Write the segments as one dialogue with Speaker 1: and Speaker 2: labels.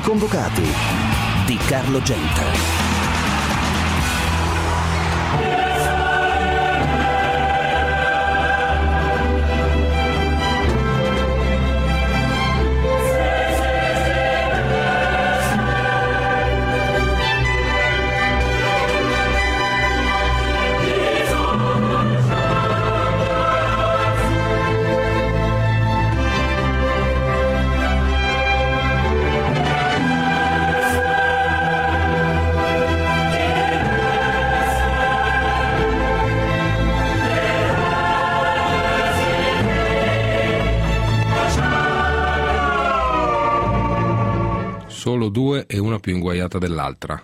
Speaker 1: convocati di Carlo Genta.
Speaker 2: Solo due e una più inguaiata dell'altra.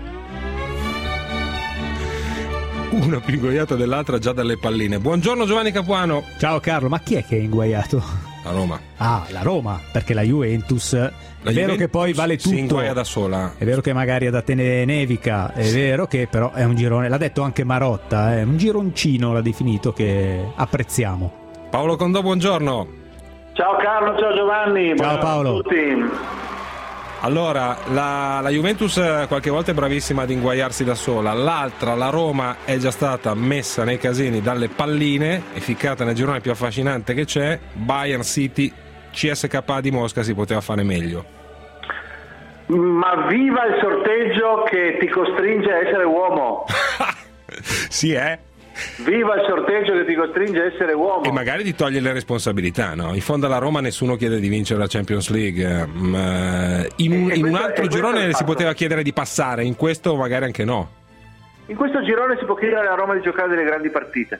Speaker 2: Una più inguaiata dell'altra già dalle palline. Buongiorno Giovanni Capuano.
Speaker 3: Ciao Carlo, ma chi è che è inguaiato?
Speaker 2: La Roma.
Speaker 3: Ah, la Roma, perché la Juventus è vero che poi vale tutto.
Speaker 2: Si inguaia da sola.
Speaker 3: È vero che magari ad Atene nevica, è vero che però è un girone, l'ha detto anche Marotta, è un gironcino, l'ha definito, che apprezziamo.
Speaker 2: Paolo Condò, buongiorno.
Speaker 4: Ciao Carlo, ciao Giovanni.
Speaker 3: Ciao Paolo.
Speaker 4: A tutti.
Speaker 2: Allora, la Juventus qualche volta è bravissima ad inguaiarsi da sola, l'altra, la Roma, è già stata messa nei casini dalle palline e ficcata nel girone più affascinante che c'è, Bayern City, CSKA di Mosca. Si poteva fare meglio.
Speaker 4: Ma viva il sorteggio che ti costringe a essere uomo.
Speaker 2: Sì,
Speaker 4: Viva il sorteggio che ti costringe a essere uomo.
Speaker 2: E magari ti toglie le responsabilità, no? In fondo alla Roma nessuno chiede di vincere la Champions League. In un altro girone si poteva chiedere di passare, in questo magari anche no.
Speaker 4: In questo girone si può chiedere alla Roma di giocare delle grandi partite,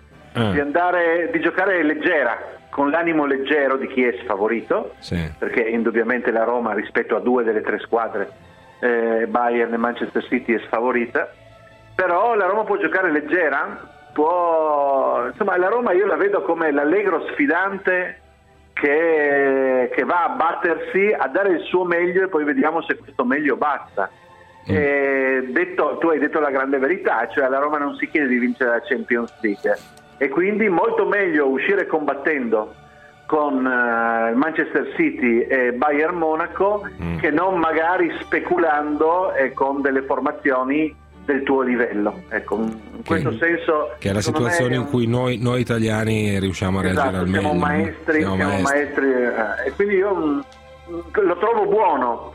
Speaker 4: di giocare leggera, con l'animo leggero di chi è sfavorito,
Speaker 2: sì. Perché
Speaker 4: indubbiamente la Roma rispetto a due delle tre squadre, Bayern e Manchester City, è sfavorita. Però la Roma può giocare leggera, insomma la Roma io la vedo come l'allegro sfidante che va a battersi, a dare il suo meglio e poi vediamo se questo meglio basta. Tu hai detto la grande verità, cioè alla Roma non si chiede di vincere la Champions League e quindi molto meglio uscire combattendo con Manchester City e Bayern Monaco che non magari speculando con delle formazioni del tuo livello, ecco, in questo senso
Speaker 2: che è la situazione in cui noi italiani riusciamo a reagire al meglio.
Speaker 4: Siamo maestri e quindi io lo trovo buono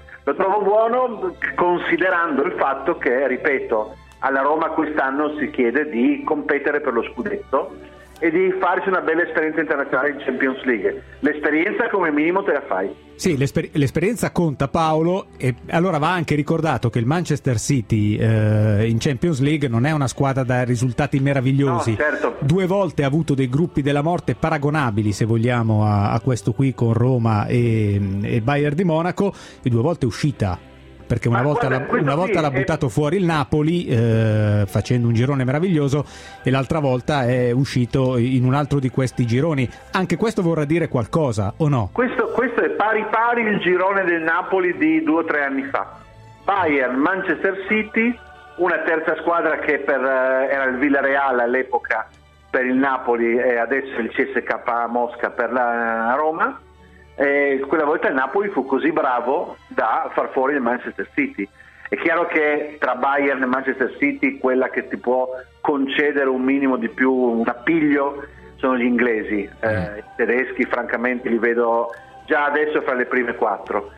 Speaker 4: considerando il fatto che, ripeto, alla Roma quest'anno si chiede di competere per lo scudetto e di farsi una bella esperienza internazionale in Champions League. L'esperienza come minimo te la fai.
Speaker 3: Sì, l'esperienza conta, Paolo, e allora va anche ricordato che il Manchester City in Champions League non è una squadra da risultati meravigliosi.
Speaker 4: No, certo.
Speaker 3: 2 volte ha avuto dei gruppi della morte paragonabili, se vogliamo, a questo qui con Roma e Bayern di Monaco, e 2 volte è uscita. Perché una volta l'ha buttato fuori il Napoli facendo un girone meraviglioso e l'altra volta è uscito in un altro di questi gironi. Anche questo vorrà dire qualcosa, o no?
Speaker 4: Questo è pari il girone del Napoli di 2 o 3 anni fa. Bayern, Manchester City, una terza squadra che era il Villarreal all'epoca per il Napoli e adesso il CSKA Mosca per la Roma. E quella volta il Napoli fu così bravo da far fuori il Manchester City. È chiaro che tra Bayern e Manchester City quella che ti può concedere un minimo di più, un appiglio, sono gli inglesi. I tedeschi francamente li vedo già adesso fra le prime 4.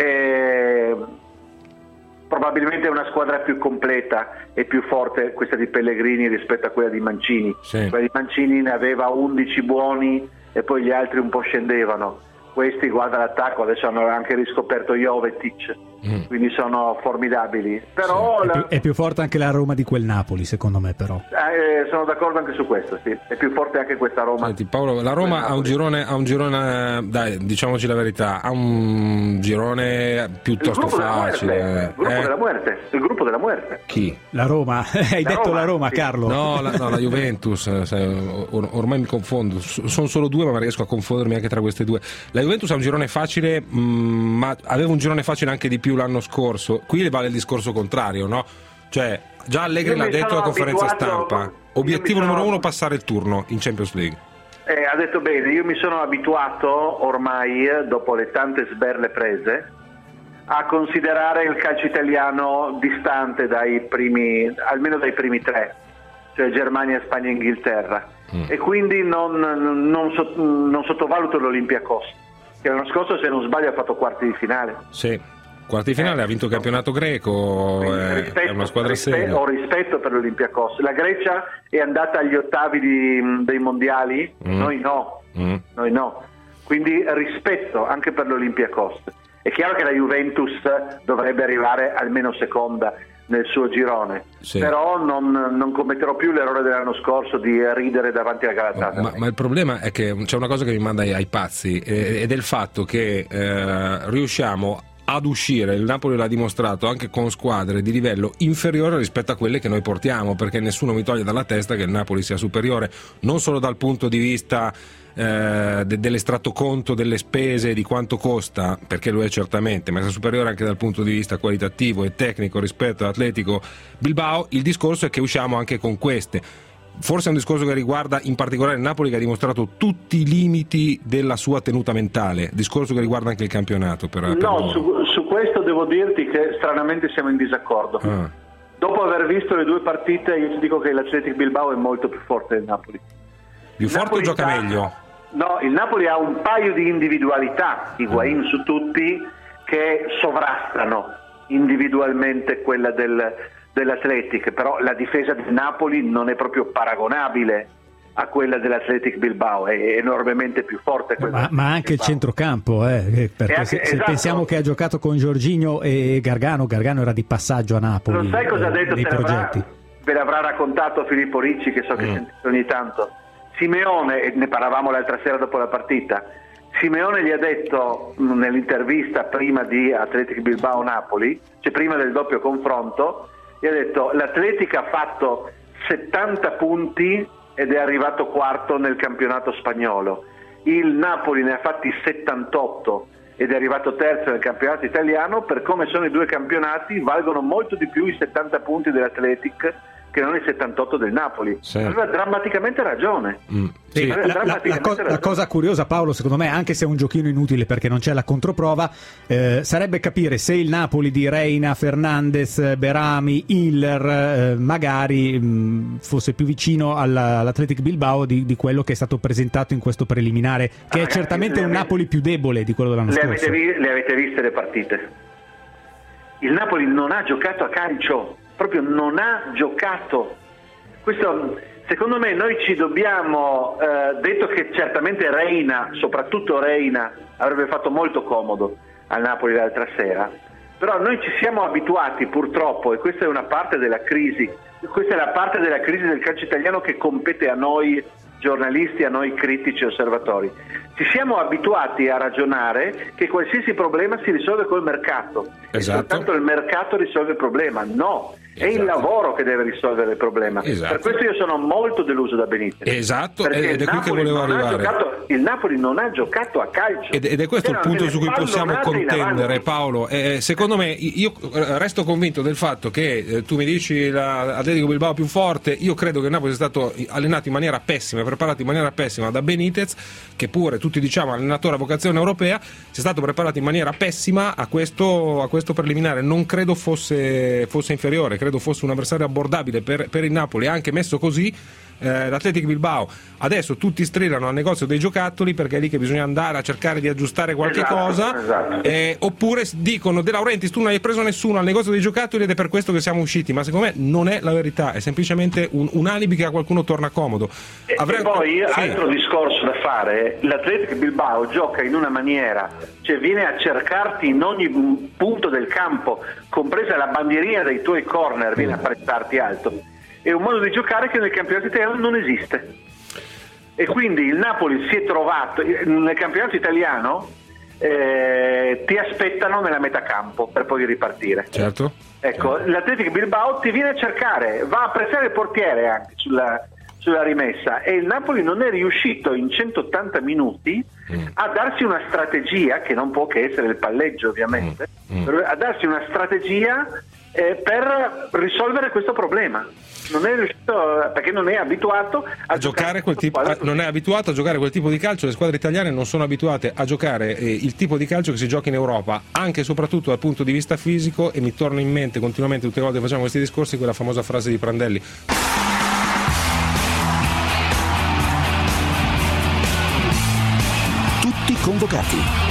Speaker 4: Probabilmente è una squadra più completa e più forte questa di Pellegrini rispetto a quella di Mancini.
Speaker 2: Sì.
Speaker 4: Quella di Mancini ne aveva 11 buoni e poi gli altri un po' scendevano. Questi, guarda l'attacco, adesso hanno anche riscoperto Jovetic, quindi sono formidabili. Però
Speaker 3: sì, è più forte anche la Roma di quel Napoli, secondo me, però.
Speaker 4: Sono d'accordo anche su questo, sì. È più forte anche questa Roma.
Speaker 2: Senti, Paolo, la Roma ha un girone, dai, diciamoci la verità, ha un girone piuttosto facile.
Speaker 4: Il gruppo della muerte.
Speaker 2: Chi?
Speaker 3: La Roma. Hai detto la Roma,
Speaker 4: sì.
Speaker 3: Carlo.
Speaker 2: No, la Juventus, ormai mi confondo, sono solo 2 ma riesco a confondermi anche tra queste 2. La Juventus ha un girone facile, ma aveva un girone facile anche di più l'anno scorso. Qui vale il discorso contrario, no? Cioè, già Allegri l'ha detto alla conferenza stampa. Obiettivo numero 1, passare il turno in Champions League.
Speaker 4: Ha detto bene, io mi sono abituato ormai, dopo le tante sberle prese, a considerare il calcio italiano distante almeno dai primi tre, cioè Germania, Spagna e Inghilterra, e quindi non sottovaluto l'Olympiacos, che l'anno scorso, se non sbaglio, ha fatto quarti di finale.
Speaker 2: Sì, quarti di finale, ha vinto il campionato greco, è una squadra seria.
Speaker 4: Ho rispetto per l'Olympiacos. La Grecia è andata agli ottavi dei mondiali, noi no. Quindi rispetto anche per l'Olympiacos. È chiaro che la Juventus dovrebbe arrivare almeno seconda nel suo girone, però non commetterò più l'errore dell'anno scorso di ridere davanti alla Galatasaray.
Speaker 2: Ma il problema è che c'è una cosa che mi manda ai pazzi, ed è il fatto che riusciamo ad uscire, il Napoli l'ha dimostrato anche con squadre di livello inferiore rispetto a quelle che noi portiamo, perché nessuno mi toglie dalla testa che il Napoli sia superiore non solo dal punto di vista dell'estratto conto delle spese, di quanto costa, perché lo è certamente, ma è superiore anche dal punto di vista qualitativo e tecnico rispetto all'Atletico Bilbao. Il discorso è che usciamo anche con queste. Forse è un discorso che riguarda in particolare il Napoli, che ha dimostrato tutti i limiti della sua tenuta mentale, discorso che riguarda anche il campionato.
Speaker 4: Su questo devo dirti che stranamente siamo in disaccordo. Dopo aver visto le due partite, io ti dico che l'Athletic Bilbao è molto più forte del Napoli.
Speaker 2: Più forte o gioca meglio?
Speaker 4: No, il Napoli ha un paio di individualità, Higuaín su tutti, che sovrastano individualmente quella dell'Athletic, però la difesa del Napoli non è proprio paragonabile a quella dell'Athletic Bilbao, è enormemente più forte.
Speaker 3: Ma anche il centrocampo, perché se pensiamo che ha giocato con Jorginho e Gargano era di passaggio a Napoli.
Speaker 4: Non sai cosa ha detto? Ve l'avrà raccontato Filippo Ricci, che so che sentite ogni tanto. Simeone, e ne parlavamo l'altra sera dopo la partita, Simeone gli ha detto nell'intervista prima di Athletic Bilbao-Napoli, cioè prima del doppio confronto, gli ha detto: l'Athletic ha fatto 70 punti ed è arrivato quarto nel campionato spagnolo, il Napoli ne ha fatti 78 ed è arrivato terzo nel campionato italiano. Per come sono i due campionati, valgono molto di più i 70 punti dell'Athletic che non i 78 del Napoli. Aveva drammaticamente ragione.
Speaker 3: La cosa curiosa, Paolo, secondo me, anche se è un giochino inutile perché non c'è la controprova, sarebbe capire se il Napoli di Reina, Fernandes, Berami, Hiller magari fosse più vicino all'Athletic Bilbao di quello che è stato presentato in questo preliminare, che è certamente un Napoli più debole di quello dell'anno scorso.
Speaker 4: Le avete viste le partite? Il Napoli non ha giocato a calcio, proprio non ha giocato. Questo, secondo me, noi ci dobbiamo, detto che certamente Reina, soprattutto Reina, avrebbe fatto molto comodo al Napoli l'altra sera, però noi ci siamo abituati purtroppo, e questa è una parte della crisi, questa è la parte della crisi del calcio italiano che compete a noi giornalisti, a noi critici osservatori. Ci siamo abituati a ragionare che qualsiasi problema si risolve col mercato. E soltanto il mercato risolve il problema. No, è il lavoro che deve risolvere il problema. Per questo io sono molto deluso da Benitez.
Speaker 2: Ed è qui che volevo arrivare.
Speaker 4: Il Napoli non ha giocato a calcio.
Speaker 2: Ed è questo il punto su cui possiamo contendere, Paolo. Secondo me, io resto convinto del fatto che tu mi dici l'Atletico Bilbao più forte. Io credo che il Napoli sia stato allenato in maniera pessima, preparato in maniera pessima da Benitez, che pure tutti diciamo allenatore a vocazione europea, sia stato preparato in maniera pessima a questo preliminare. Non credo fosse inferiore, credo fosse un avversario abbordabile per il Napoli, anche messo così. L'Athletic Bilbao adesso tutti strillano al negozio dei giocattoli, perché è lì che bisogna andare a cercare di aggiustare qualche cosa. Oppure dicono: De Laurentiis, tu non hai preso nessuno al negozio dei giocattoli ed è per questo che siamo usciti. Ma secondo me non è la verità, è semplicemente un alibi che a qualcuno torna comodo.
Speaker 4: E poi altro discorso da fare: l'Athletic Bilbao gioca in una maniera, cioè viene a cercarti in ogni punto del campo, compresa la bandierina dei tuoi corner, viene a prestarti alto. È un modo di giocare che nel campionato italiano non esiste, e quindi il Napoli si è trovato nel campionato italiano, ti aspettano nella metà campo per poi ripartire.
Speaker 2: Certo.
Speaker 4: Ecco, l'Athletic Bilbao ti viene a cercare, va a pressare il portiere anche sulla rimessa, e il Napoli non è riuscito in 180 minuti a darsi una strategia, che non può che essere il palleggio ovviamente, a darsi una strategia per risolvere questo problema. Non è riuscito perché non è abituato a giocare
Speaker 2: quel tipo, non è abituato a giocare quel tipo di calcio. Le squadre italiane non sono abituate a giocare il tipo di calcio che si gioca in Europa, anche e soprattutto dal punto di vista fisico, e mi torna in mente continuamente tutte le volte che facciamo questi discorsi quella famosa frase di Prandelli:
Speaker 1: tutti convocati.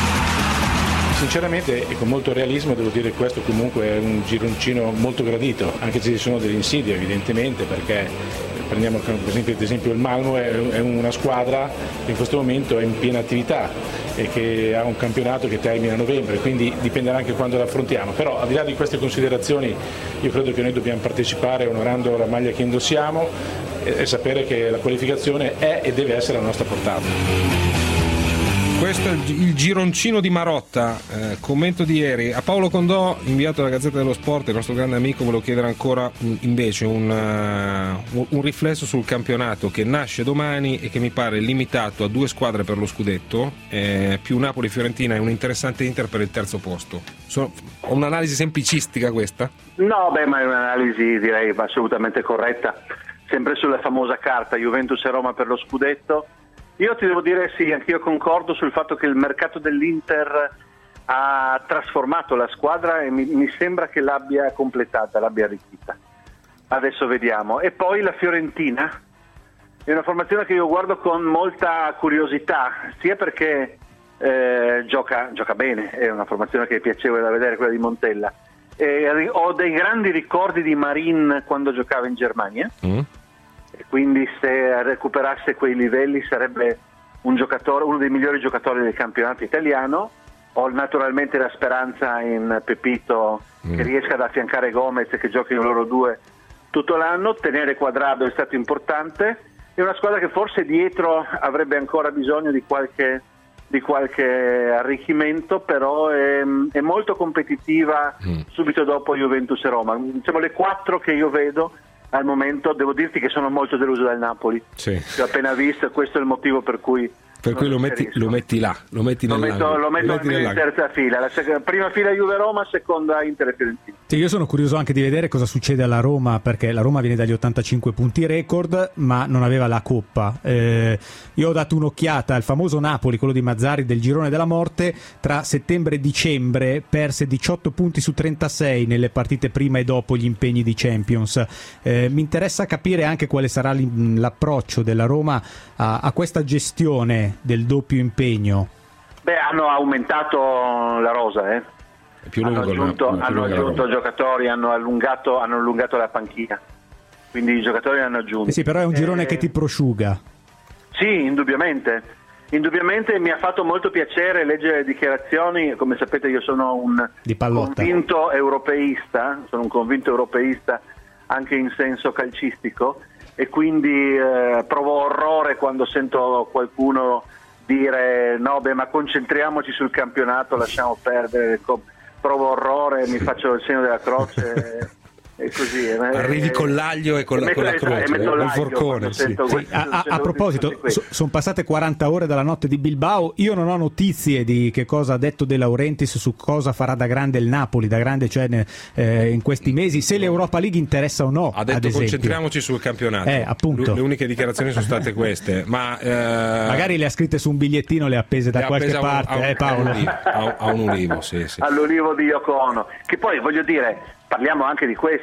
Speaker 5: Sinceramente e con molto realismo devo dire che questo comunque è un gironcino molto gradito, anche se ci sono delle insidie evidentemente, perché prendiamo per esempio il Malmo, è una squadra che in questo momento è in piena attività e che ha un campionato che termina a novembre, quindi dipenderà anche quando l'affrontiamo. Però al di là di queste considerazioni io credo che noi dobbiamo partecipare onorando la maglia che indossiamo e sapere che la qualificazione è e deve essere alla nostra portata.
Speaker 2: Questo è il gironcino di Marotta, commento di ieri. A Paolo Condò, inviato dalla Gazzetta dello Sport, il nostro grande amico, volevo chiedere ancora invece un riflesso sul campionato che nasce domani e che mi pare limitato a 2 squadre per lo scudetto, più Napoli-Fiorentina e un interessante Inter per il terzo posto. Ho un'analisi semplicistica questa?
Speaker 4: No, ma è un'analisi direi assolutamente corretta, sempre sulla famosa carta Juventus e Roma per lo scudetto. Io ti devo dire sì, anch'io concordo sul fatto che il mercato dell'Inter ha trasformato la squadra e mi sembra che l'abbia completata, l'abbia arricchita. Adesso vediamo. E poi la Fiorentina è una formazione che io guardo con molta curiosità, sia perché gioca bene, è una formazione che è piacevole da vedere, quella di Montella. Ho dei grandi ricordi di Marin quando giocava in Germania. E quindi se recuperasse quei livelli sarebbe uno dei migliori giocatori del campionato italiano. Ho naturalmente la speranza in Pepito che riesca ad affiancare Gomez e che giochino loro due tutto l'anno. Tenere Quadrado è stato importante. È una squadra che forse dietro avrebbe ancora bisogno di qualche arricchimento, però è molto competitiva subito dopo Juventus e Roma. Diciamo le 4 che io vedo al momento. Devo dirti che sono molto deluso dal Napoli,
Speaker 2: sì.
Speaker 4: Che ho appena visto, e questo è il motivo per cui
Speaker 2: lo metti là, lo metto
Speaker 4: in terza fila, la prima fila Juve-Roma, seconda Inter e Fiorentina.
Speaker 3: Sì, io sono curioso anche di vedere cosa succede alla Roma, perché la Roma viene dagli 85 punti record ma non aveva la Coppa. Io ho dato un'occhiata al famoso Napoli, quello di Mazzarri, del girone della morte. Tra settembre e dicembre perse 18 punti su 36 nelle partite prima e dopo gli impegni di Champions. Mi interessa capire anche quale sarà l'approccio della Roma a questa gestione del doppio impegno.
Speaker 4: Hanno aumentato la rosa, È più lungo, hanno aggiunto giocatori, hanno allungato la panchina, quindi i giocatori hanno aggiunto.
Speaker 3: Sì, però è un girone che ti prosciuga.
Speaker 4: Sì, indubbiamente mi ha fatto molto piacere leggere le dichiarazioni. Come sapete io sono un convinto europeista anche in senso calcistico, e quindi provo orrore quando sento qualcuno dire ma concentriamoci sul campionato, lasciamo perdere. Provo orrore, mi faccio il segno della croce e così.
Speaker 2: Arrivi con l'aglio e con la croce, col forcone. Sì.
Speaker 3: A proposito, sono passate 40 ore dalla notte di Bilbao. Io non ho notizie di che cosa ha detto De Laurentiis su cosa farà da grande il Napoli, da grande cioè in questi mesi, se l'Europa League interessa o no.
Speaker 2: Ha detto concentriamoci sul campionato.
Speaker 3: Appunto.
Speaker 2: Le uniche dichiarazioni sono state queste. Ma
Speaker 3: magari le ha scritte su un bigliettino, le ha appese da qualche parte, Paolo.
Speaker 2: A un ulivo, sì.
Speaker 4: All'ulivo di Yoko Ono. Che poi voglio dire, parliamo anche di questo,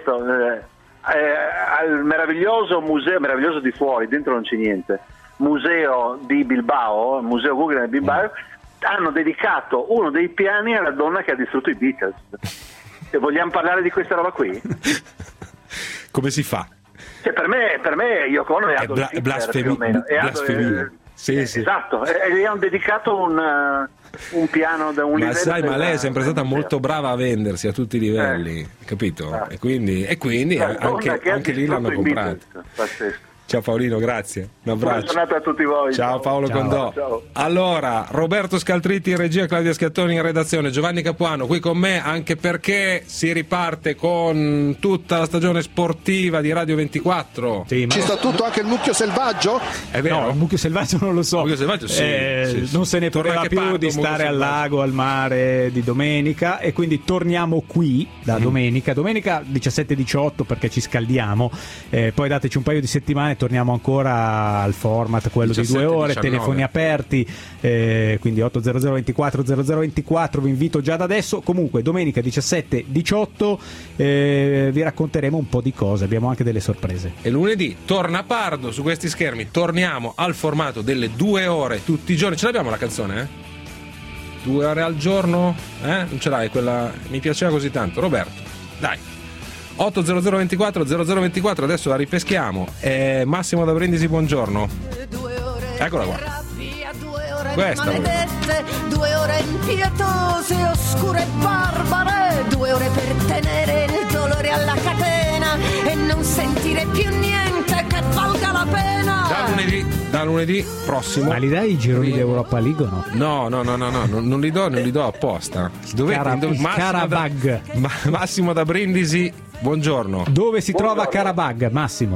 Speaker 4: al meraviglioso museo, meraviglioso di fuori, dentro non c'è niente, museo di Bilbao, museo Guggenheim di Bilbao, hanno dedicato uno dei piani alla donna che ha distrutto i Beatles. E vogliamo parlare di questa roba qui?
Speaker 2: Come si fa?
Speaker 4: Cioè, per me Yoko Ono è blasfemia.
Speaker 2: Sì.
Speaker 4: Esatto, e gli hanno dedicato un piano da un livello.
Speaker 2: Ma lei è sempre stata molto brava a vendersi a tutti i livelli, capito? E quindi anche lì l'hanno comprato. Ciao Paolino, grazie. Un
Speaker 4: Buona
Speaker 2: abbraccio.
Speaker 4: giornata a tutti voi.
Speaker 2: Ciao Paolo Condò.
Speaker 4: Ciao.
Speaker 2: Allora, Roberto Scaltritti in regia, Claudia Schiattoni in redazione, Giovanni Capuano qui con me, anche perché si riparte con tutta la stagione sportiva di Radio 24.
Speaker 3: Sì, ma
Speaker 6: Ci sta tutto, anche il mucchio selvaggio?
Speaker 2: È vero?
Speaker 3: no, il mucchio selvaggio non lo so.
Speaker 2: Il mucchio selvaggio, sì, sì.
Speaker 3: Non se ne
Speaker 2: Torna
Speaker 3: poteva
Speaker 2: che
Speaker 3: più
Speaker 2: parto,
Speaker 3: di
Speaker 2: mucchio
Speaker 3: stare al
Speaker 2: selvaggio.
Speaker 3: lago, al mare di domenica, e quindi torniamo qui da domenica 17-18 perché ci scaldiamo, poi dateci un paio di settimane e torniamo ancora al format quello di 2 ore,
Speaker 2: 17-19.
Speaker 3: telefoni aperti, quindi 800 24 0024, vi invito già da adesso. Comunque domenica 17-18 vi racconteremo un po' di cose, abbiamo anche delle sorprese.
Speaker 2: E lunedì torna Pardo su questi schermi, torniamo al formato delle 2 ore tutti i giorni. Ce l'abbiamo la canzone, 2 ore al giorno? Non ce l'hai quella? Mi piaceva così tanto. Roberto, dai. 800 24 0024, adesso la ripeschiamo. Massimo da Brindisi, buongiorno. Eccola qua. Questa.
Speaker 7: 2 ore impietose, oscure e barbare, 2 ore per tenere il dolore alla catena e non sentire più niente che valga la pena.
Speaker 2: Da lunedì prossimo.
Speaker 3: Ma li dai i gironi d'Europa League o no?
Speaker 2: No, non li do apposta.
Speaker 3: Karabag.
Speaker 2: Massimo da Brindisi, buongiorno.
Speaker 3: Dove si trova Karabag, Massimo?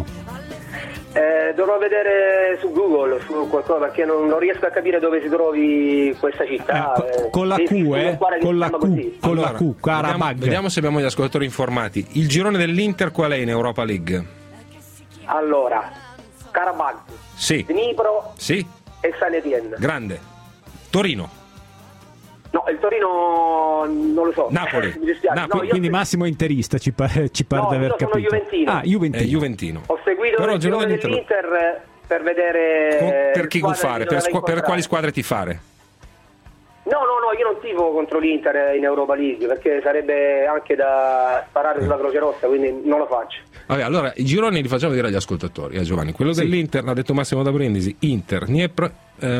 Speaker 8: Dovrò vedere su Google su qualcosa, perché non riesco a capire dove si trovi questa città.
Speaker 3: Con la Q, con la Q, con la Q, Karabag.
Speaker 2: Vediamo se abbiamo gli ascoltatori informati. Il girone dell'Inter qual è in Europa League?
Speaker 8: Allora, Karabag,
Speaker 2: Sì.
Speaker 8: Dnipro
Speaker 2: Sì.
Speaker 8: e San Etienne.
Speaker 2: Grande. Torino.
Speaker 8: No, il Torino non lo so.
Speaker 2: Napoli.
Speaker 8: Mi dispiace.
Speaker 2: Napoli.
Speaker 8: No, io
Speaker 3: Quindi Massimo è interista, ci pare di aver
Speaker 8: io sono
Speaker 3: capito.
Speaker 8: juventino.
Speaker 3: Ah, Juventino.
Speaker 2: Juventino.
Speaker 8: ho seguito
Speaker 2: Però
Speaker 8: il girone
Speaker 2: dell'Inter-
Speaker 8: dell'Inter per vedere
Speaker 2: Per chi
Speaker 8: squadre
Speaker 2: gufare?
Speaker 8: che doveva
Speaker 2: Per
Speaker 8: incontrare.
Speaker 2: quali squadre tifare?
Speaker 8: No, io non tifo contro l'Inter in Europa League, perché sarebbe anche da sparare sulla Croce Rossa, quindi non lo faccio.
Speaker 2: Vabbè, allora i gironi li facciamo dire agli ascoltatori, Giovanni. Quello dell'Inter, l'ha detto Massimo da Brindisi, Inter, Dnipro,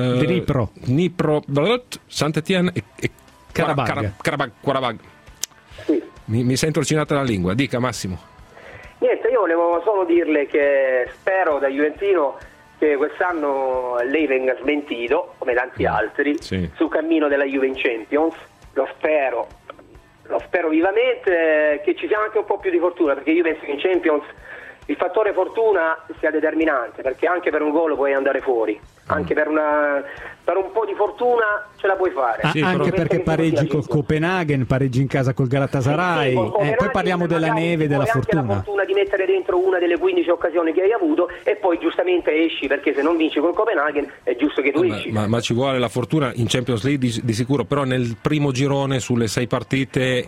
Speaker 2: Saint-Étienne e Karabag.
Speaker 8: Sì.
Speaker 2: Mi sento orcinata la lingua, dica Massimo.
Speaker 8: Niente, io volevo solo dirle che spero da juventino che quest'anno lei venga smentito, come tanti altri,
Speaker 2: sì.
Speaker 8: sul cammino della Juve in Champions. Lo spero vivamente, che ci sia anche un po' più di fortuna, perché io penso che in Champions il fattore fortuna sia determinante, perché anche per un gol puoi andare fuori, anche per un po' di fortuna ce la puoi fare.
Speaker 2: Sì,
Speaker 3: Anche
Speaker 2: però-
Speaker 3: perché pareggi col Copenaghen, pareggi in casa col Galatasaray,
Speaker 8: Sì, con Copenaghen
Speaker 3: poi parliamo della
Speaker 8: magari
Speaker 3: neve e della
Speaker 8: puoi anche
Speaker 3: fortuna.
Speaker 8: la fortuna di mettere dentro una delle 15 occasioni che hai avuto e poi giustamente esci, perché se non vinci col Copenaghen è giusto che tu esci.
Speaker 2: Ma ci vuole la fortuna in Champions League di sicuro, però nel primo girone sulle 6 partite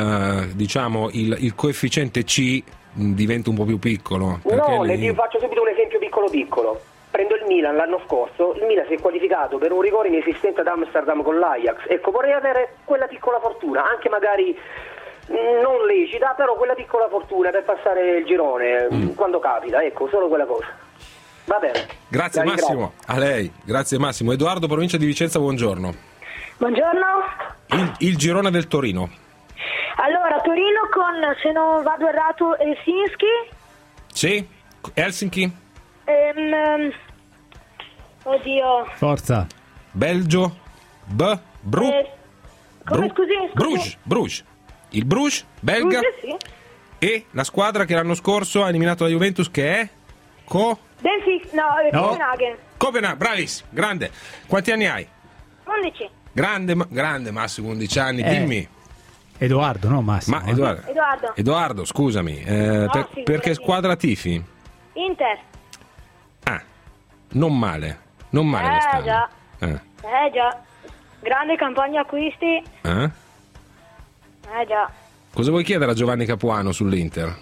Speaker 2: il coefficiente C diventa un po' più piccolo.
Speaker 8: No,
Speaker 2: lì-
Speaker 8: le faccio subito un esempio piccolo. Prendo il Milan l'anno scorso, il Milan si è qualificato per un rigore inesistente ad Amsterdam con l'Ajax. Ecco, vorrei avere quella piccola fortuna, anche magari non lecita, però quella piccola fortuna per passare il girone quando capita, ecco, solo quella cosa. Va bene.
Speaker 2: Grazie
Speaker 8: La ringrazio.
Speaker 2: Massimo, a lei, grazie Massimo. Edoardo, provincia di Vicenza, buongiorno.
Speaker 9: Buongiorno.
Speaker 2: Il girone del Torino.
Speaker 9: Allora, Torino con, se non vado errato, Helsinki.
Speaker 2: Sì? Helsinki?
Speaker 9: Oddio.
Speaker 3: Forza.
Speaker 2: Belgio?
Speaker 9: Come, scusi?
Speaker 2: Bruges. Il Bruges, belga.
Speaker 9: Bruges, sì.
Speaker 2: E la squadra che l'anno scorso ha eliminato la Juventus, che è?
Speaker 9: Benfica,
Speaker 3: No.
Speaker 9: Copenaghen.
Speaker 2: Copenaghen, bravissimo, grande. Quanti anni hai?
Speaker 9: 11.
Speaker 2: Grande Massimo, 11 anni, dimmi.
Speaker 3: Edoardo, no Massimo?
Speaker 2: Ma Edoardo, scusami,
Speaker 9: sì,
Speaker 2: perché
Speaker 9: sì.
Speaker 2: squadra tifi?
Speaker 9: Inter.
Speaker 2: Ah, non male quest'anno.
Speaker 9: Già. Già. Grande campagna acquisti. Già.
Speaker 2: Cosa vuoi chiedere a Giovanni Capuano sull'Inter?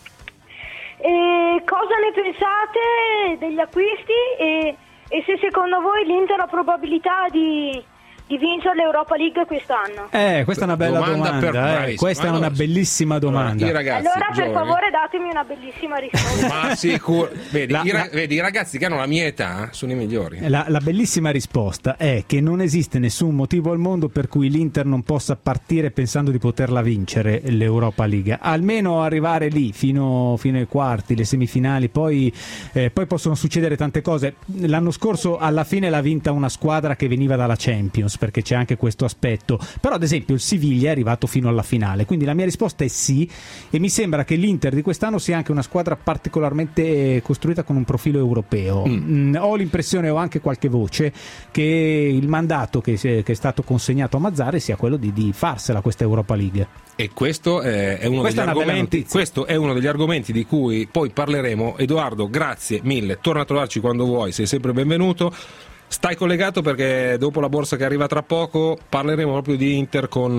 Speaker 9: E cosa ne pensate degli acquisti e se secondo voi l'Inter ha probabilità di di vincere l'Europa League quest'anno?
Speaker 3: Questa è una bella domanda. Questa è una bellissima domanda.
Speaker 9: Allora, per favore, datemi una bellissima risposta.
Speaker 2: Ma sicuro. Vedi, i ragazzi che hanno la mia età sono i migliori.
Speaker 3: La bellissima risposta è che non esiste nessun motivo al mondo per cui l'Inter non possa partire pensando di poterla vincere l'Europa League. Almeno arrivare lì fino ai quarti, le semifinali, poi possono succedere tante cose. L'anno scorso alla fine l'ha vinta una squadra che veniva dalla Champions, perché c'è anche questo aspetto. Però ad esempio il Siviglia è arrivato fino alla finale, quindi la mia risposta è sì, e mi sembra che l'Inter di quest'anno sia anche una squadra particolarmente costruita con un profilo europeo. Ho l'impressione, ho anche qualche voce, che il mandato che è stato consegnato a Mazzarri sia quello di farsela questa Europa League.
Speaker 2: E questo è uno degli argomenti. Questo è uno degli argomenti di cui poi parleremo. Edoardo, grazie mille, torna a trovarci quando vuoi, sei sempre benvenuto. Stai collegato perché dopo la borsa che arriva tra poco parleremo proprio di Inter con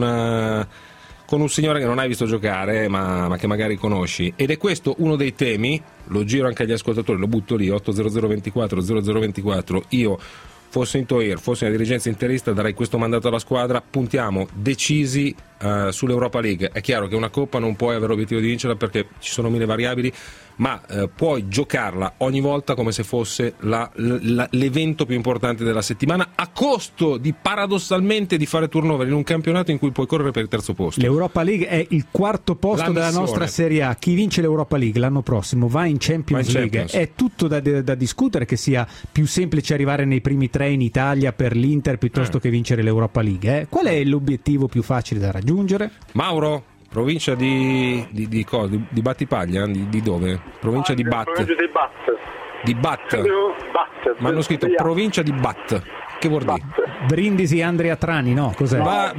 Speaker 2: un signore che non hai visto giocare ma che magari conosci, ed è questo uno dei temi. Lo giro anche agli ascoltatori, lo butto lì, 80024 0024. Io fossi in Toir, fossi una dirigenza interista, darei questo mandato alla squadra: puntiamo decisi sull'Europa League. È chiaro che una coppa non puoi avere l'obiettivo di vincerla perché ci sono 1000 variabili, ma puoi giocarla ogni volta come se fosse l'evento più importante della settimana, a costo di paradossalmente di fare turnover in un campionato in cui puoi correre per il terzo posto.
Speaker 3: L'Europa League è il quarto posto della nostra Serie A. Chi vince l'Europa League l'anno prossimo va in Champions League. È tutto da discutere che sia più semplice arrivare nei primi 3 in Italia per l'Inter piuttosto che vincere l'Europa League. Qual è l'obiettivo più facile da raggiungere? Mauro?
Speaker 2: Provincia di Battipaglia? Di dove? Provincia di Bat.
Speaker 10: Provincia
Speaker 2: di Bat. Ma hanno scritto provincia di Bat. Che vuol dire?
Speaker 3: Brindisi Andrea Trani, no? Cos'è?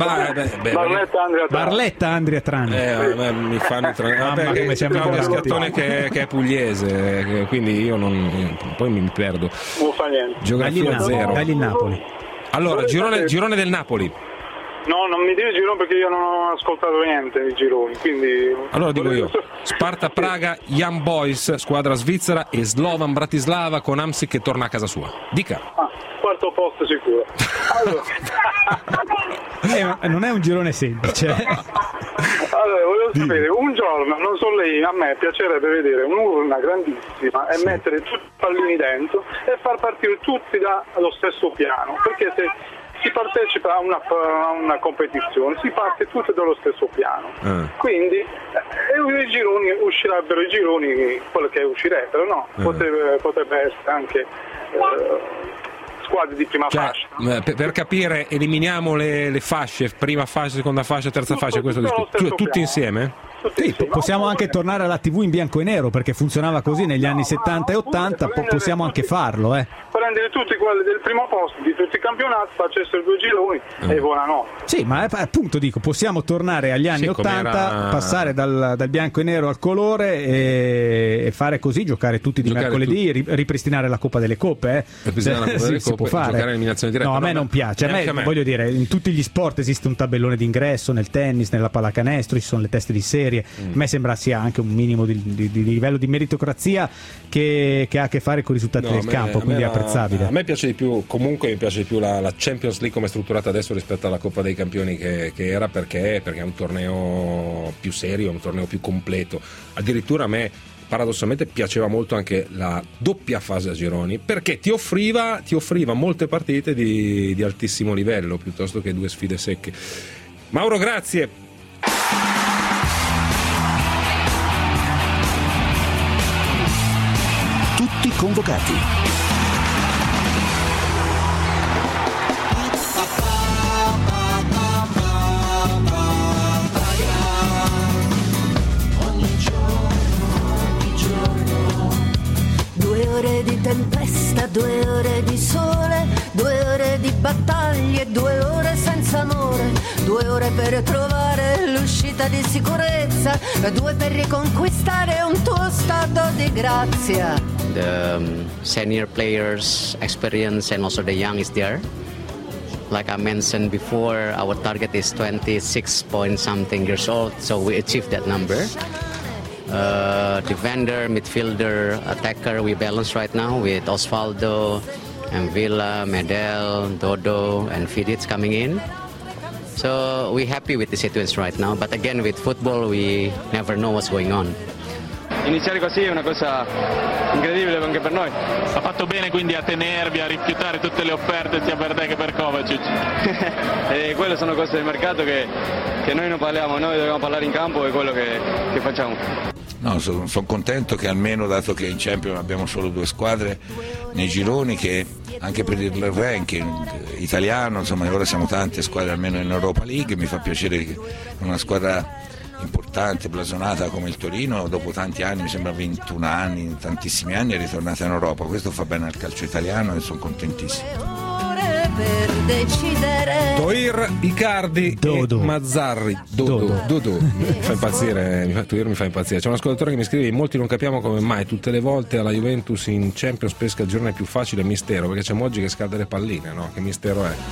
Speaker 10: Barletta
Speaker 3: Andrea Trani.
Speaker 2: Mi fanno perché c'è un scattone che è pugliese, quindi io poi mi perdo.
Speaker 10: Non fa niente.
Speaker 2: Geografia zero.
Speaker 3: Dagli il Napoli.
Speaker 2: Allora, girone del Napoli.
Speaker 10: No, non mi dire girone perché io non ho ascoltato niente di gironi, quindi...
Speaker 2: Allora dico io: Sparta Praga, Young Boys, squadra svizzera, e Slovan Bratislava con Hamsik che torna a casa sua. Dica.
Speaker 10: Quarto posto sicuro.
Speaker 9: Allora.
Speaker 3: Non è un girone semplice.
Speaker 10: Allora, volevo sapere, un giorno, non so lei, a me piacerebbe vedere un'urna grandissima e mettere tutti i pallini dentro e far partire tutti dallo stesso piano, perché se si partecipa a una competizione, si parte tutti dallo stesso piano, quindi i gironi uscirebbero quello che uscirebbero, no? Potrebbe essere anche squadre di prima fascia.
Speaker 2: Per capire, eliminiamo le fasce, prima fascia, seconda fascia, terza fascia, questo tutti insieme?
Speaker 3: Sì, possiamo anche tornare alla TV in bianco e nero, perché funzionava così negli anni 70 e 80, possiamo anche farlo.
Speaker 10: Prendere tutti quelli del primo posto di tutti i campionati, facessero 2 gironi e buonanotte.
Speaker 3: Sì, ma appunto dico, possiamo tornare agli anni 80, passare dal bianco e nero al colore e fare così, giocare tutti di mercoledì, ripristinare la Coppa delle Coppe. Si può fare. No, a me non piace. A me, voglio dire, in tutti gli sport esiste un tabellone d'ingresso, nel tennis, nella pallacanestro ci sono le teste di serie. A me sembra sia anche un minimo di livello di meritocrazia che ha a che fare con i risultati del campo, quindi è apprezzabile.
Speaker 2: A me piace di più, comunque mi piace di più la Champions League come è strutturata adesso rispetto alla Coppa dei Campioni che era, perché è un torneo più serio, un torneo più completo. Addirittura a me paradossalmente piaceva molto anche la doppia fase a gironi, perché ti offriva molte partite di altissimo livello piuttosto che 2 sfide secche. Mauro, grazie.
Speaker 1: Tutti convocati.
Speaker 7: Ogni giorno, 2 ore di tempesta, 2 ore di sole, 2 ore di battaglie, 2 ore senza amore, 2 ore per trovare l'uscita di sicurezza, 2 per riconquistare un tuo stato di grazia.
Speaker 11: The senior players' experience and also the young is there. Like I mentioned before, our target is 26 point something years old, so we achieved that number. Defender, midfielder, attacker, we balance right now with Osvaldo, and Villa, Medel, Dodo, and Vidic coming in. So we're happy with the situation right now, but again with football we never know what's going on.
Speaker 12: Iniziare così è una cosa incredibile anche per noi.
Speaker 13: Ha fatto bene quindi a tenervi, a rifiutare tutte le offerte sia per te che per Kovacic.
Speaker 12: E quelle sono cose del mercato che noi non parliamo, noi dobbiamo parlare in campo e quello che facciamo.
Speaker 14: No, sono contento che almeno, dato che in Champions abbiamo solo 2 squadre nei gironi, che anche per il ranking italiano, insomma ora siamo tante squadre almeno in Europa League, mi fa piacere che una squadra importante, blasonata come il Torino, dopo tanti anni, mi sembra 21 anni, tantissimi anni, è ritornata in Europa. Questo fa bene al calcio italiano e sono contentissimo.
Speaker 2: Toir, Icardi
Speaker 3: Dodo.
Speaker 2: e Mazzarri. Dodo. Mi fa impazzire, Toir mi fa impazzire. C'è un ascoltatore che mi scrive: in molti non capiamo come mai tutte le volte alla Juventus in Champions pesca il girone più facile, mistero, perché c'è Moggi che scalda le palline, no? Che mistero è?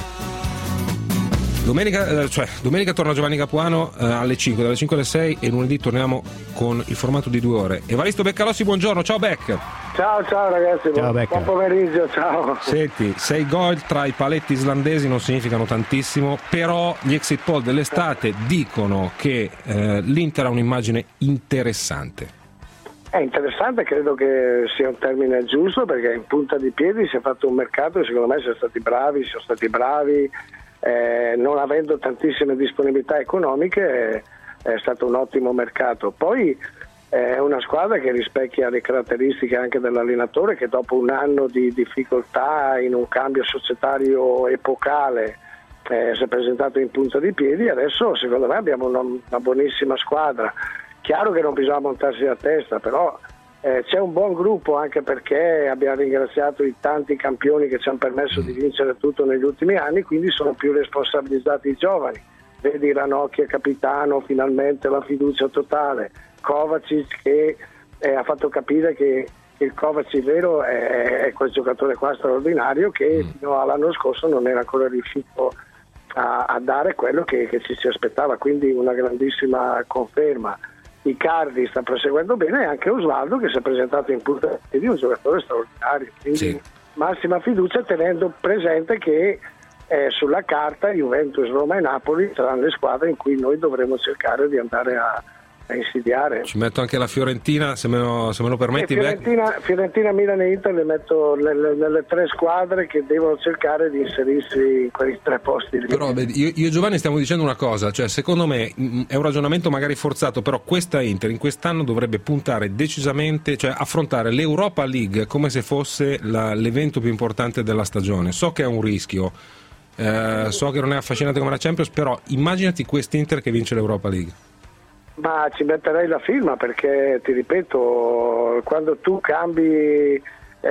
Speaker 2: Domenica torna Giovanni Capuano alle 5, dalle 5 alle 6, e lunedì torniamo con il formato di 2 ore. Evaristo Beccalossi, buongiorno, ciao Beck.
Speaker 10: Ciao ragazzi,
Speaker 3: ciao,
Speaker 10: buon pomeriggio, ciao.
Speaker 2: Senti, 6 gol tra i paletti islandesi non significano tantissimo, però gli exit poll dell'estate dicono che l'Inter ha un'immagine interessante.
Speaker 10: È interessante, credo che sia un termine giusto, perché in punta di piedi si è fatto un mercato e secondo me sono stati bravi. Non avendo tantissime disponibilità economiche è stato un ottimo mercato. Poi è una squadra che rispecchia le caratteristiche anche dell'allenatore, che dopo un anno di difficoltà in un cambio societario epocale si è presentato in punta di piedi. Adesso secondo me abbiamo una buonissima squadra. Chiaro che non bisogna montarsi la testa, però c'è un buon gruppo, anche perché abbiamo ringraziato i tanti campioni che ci hanno permesso di vincere tutto negli ultimi anni, quindi sono più responsabilizzati i giovani. Vedi Ranocchia capitano, finalmente la fiducia totale. Kovacic che ha fatto capire che il Kovacic vero è quel giocatore qua straordinario che fino all'anno scorso non era ancora riuscito a dare quello che ci si aspettava, quindi una grandissima conferma. Icardi sta proseguendo bene, e anche Osvaldo che si è presentato in punta di un giocatore straordinario, quindi massima fiducia, tenendo presente che sulla carta Juventus, Roma e Napoli saranno le squadre in cui noi dovremo cercare di andare a insidiare.
Speaker 2: Ci metto anche la Fiorentina, se me lo permetti.
Speaker 10: Fiorentina, Milan e Inter le metto nelle 3 squadre che devono cercare di inserirsi in quei 3 posti.
Speaker 2: Però io e Giovanni stiamo dicendo una cosa, cioè secondo me è un ragionamento magari forzato, però questa Inter in quest'anno dovrebbe puntare decisamente, cioè affrontare l'Europa League come se fosse l'evento più importante della stagione. So che è un rischio, so che non è affascinante come la Champions, però immaginati quest'Inter che vince l'Europa League.
Speaker 10: Ma ci metterei la firma, perché ti ripeto, quando tu cambi,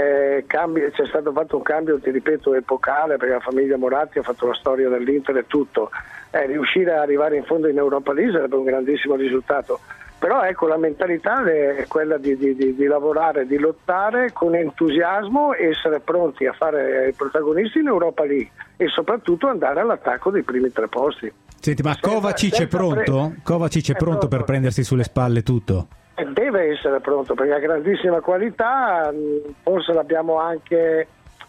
Speaker 10: c'è stato fatto un cambio, ti ripeto, epocale, perché la famiglia Moratti ha fatto la storia dell'Inter e tutto, riuscire ad arrivare in fondo in Europa League sarebbe un grandissimo risultato. Però ecco, la mentalità è quella di lavorare, di lottare con entusiasmo, essere pronti a fare i protagonisti in Europa League e soprattutto andare all'attacco dei primi 3 posti.
Speaker 3: Senti, ma Kovacic è pronto? Kovacic è pronto per prendersi sulle spalle tutto?
Speaker 10: Deve essere pronto, perché ha grandissima qualità, forse l'abbiamo anche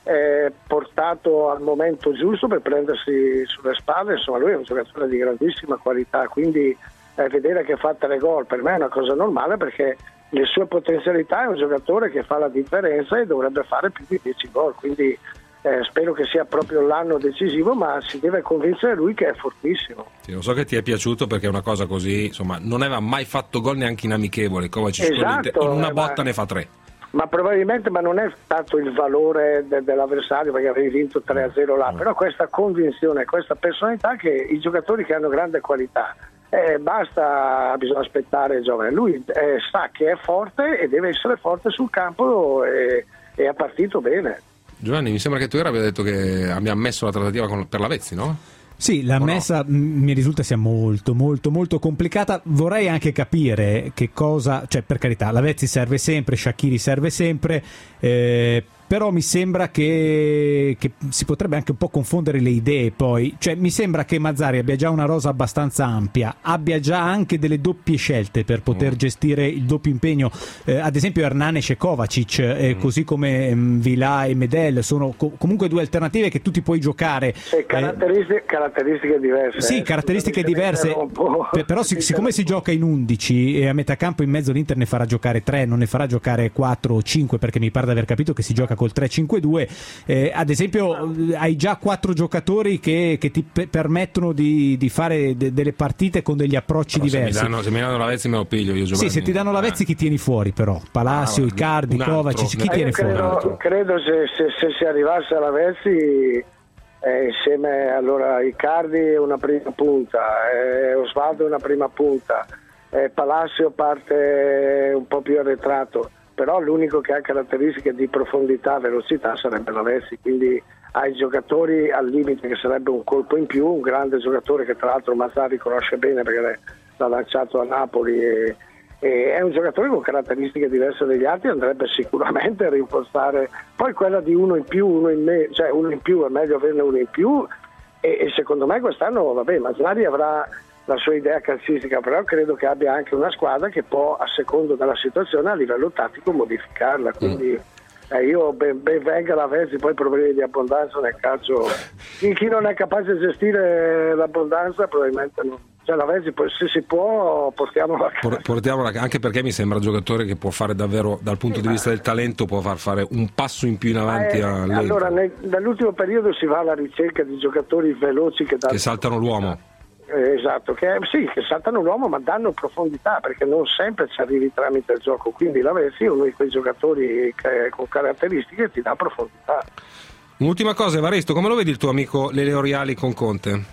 Speaker 10: portato al momento giusto per prendersi sulle spalle. Insomma, lui è un giocatore di grandissima qualità, quindi vedere che fa 3 gol per me è una cosa normale, perché le sue potenzialità è un giocatore che fa la differenza e dovrebbe fare più di 10 gol, quindi spero che sia proprio l'anno decisivo, ma si deve convincere lui che è fortissimo.
Speaker 2: Sì, lo so che ti è piaciuto, perché è una cosa così, insomma, non aveva mai fatto gol neanche in amichevole. Kovacic in una botta ne fa 3.
Speaker 10: Ma probabilmente non è stato il valore dell'avversario, perché avevi vinto 3-0 là, però questa convinzione, questa personalità, che i giocatori che hanno grande qualità, bisogna aspettare il giovane. Lui sa che è forte e deve essere forte sul campo, e ha partito bene.
Speaker 2: Giovanni, mi sembra che tu abbia detto che abbia ammesso la trattativa per Lavezzi, no?
Speaker 3: Sì, l'ha messa, mi risulta sia molto molto molto complicata. Vorrei anche capire che cosa, cioè, per carità, Lavezzi serve sempre, Shaqiri serve sempre, però mi sembra che si potrebbe anche un po' confondere le idee poi, cioè mi sembra che Mazzarri abbia già una rosa abbastanza ampia, abbia già anche delle doppie scelte per poter gestire il doppio impegno, ad esempio Hernanes e Kovacic, così come Vilà e Medel sono comunque due alternative che tu ti puoi giocare.
Speaker 15: Caratteristiche diverse.
Speaker 3: Sì, caratteristiche diverse, però siccome si gioca in 11 e a metà campo in mezzo l'Inter ne farà giocare 3, non ne farà giocare 4 o 5, perché mi pare di aver capito che si gioca col 3-5-2, ad esempio hai già 4 giocatori che ti permettono di fare delle partite con degli approcci diversi.
Speaker 2: Se mi danno Lavezzi me lo piglio io, Giovanni.
Speaker 3: Sì, se ti danno Lavezzi chi tieni fuori però? Palacio, Icardi, Kovacic, chi tieni fuori?
Speaker 15: Credo se si arrivasse a Lavezzi, insieme allora Icardi una prima punta, Osvaldo una prima punta, Palacio parte un po' più arretrato, però l'unico che ha caratteristiche di profondità, velocità sarebbe Lavezzi, quindi hai giocatori al limite che sarebbe un colpo in più, un grande giocatore che tra l'altro Mazzarri conosce bene perché l'ha lanciato a Napoli e è un giocatore con caratteristiche diverse dagli altri, andrebbe sicuramente a rinforzare poi quella di uno in più, uno in meno, cioè uno in più è meglio averne uno in più e secondo me quest'anno Mazzarri avrà la sua idea calcistica, però credo che abbia anche una squadra che può a secondo della situazione a livello tattico modificarla, quindi io ben venga Lavezzi, poi problemi di abbondanza nel calcio, chi non è capace di gestire l'abbondanza probabilmente non. Cioè Lavezzi, se si può, portiamola
Speaker 2: anche perché mi sembra un giocatore che può fare davvero, dal punto di vista del talento, può fare un passo in più in avanti.
Speaker 15: Allora, nell'ultimo periodo si va alla ricerca di giocatori veloci che
Speaker 2: saltano l'uomo.
Speaker 15: Esatto, che saltano l'uomo ma danno profondità, perché non sempre ci arrivi tramite il gioco, quindi Lavezzi è uno di quei giocatori con caratteristiche che ti dà profondità.
Speaker 2: Un'ultima cosa, Evaristo, come lo vedi il tuo amico Lele Oriali con Conte?